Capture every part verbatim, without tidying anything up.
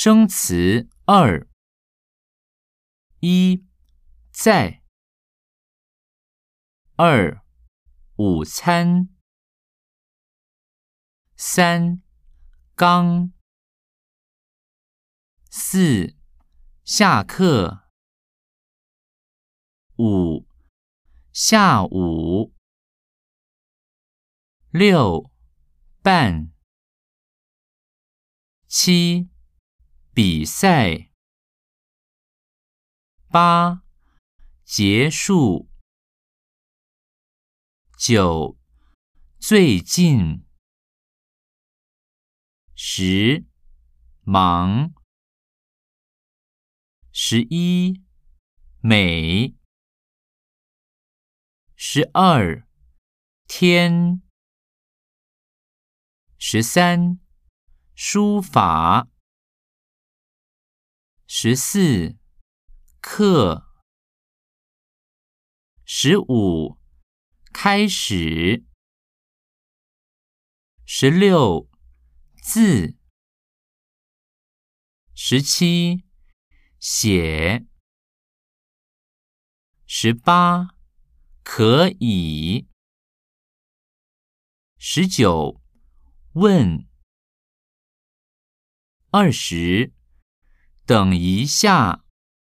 生词二。一，在。二，午餐。三，刚。四，下课。五，下午。六，半。七，比赛。八，结束。九，最近。十，忙。十一，美。十二，天。十三，书法。十四，课。十五，开始。十六，字。十七，写。十八，可以。十九，问。二十，等一下。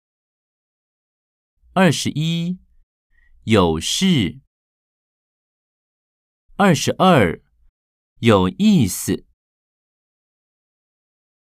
二十一，有事。二十二，有意思。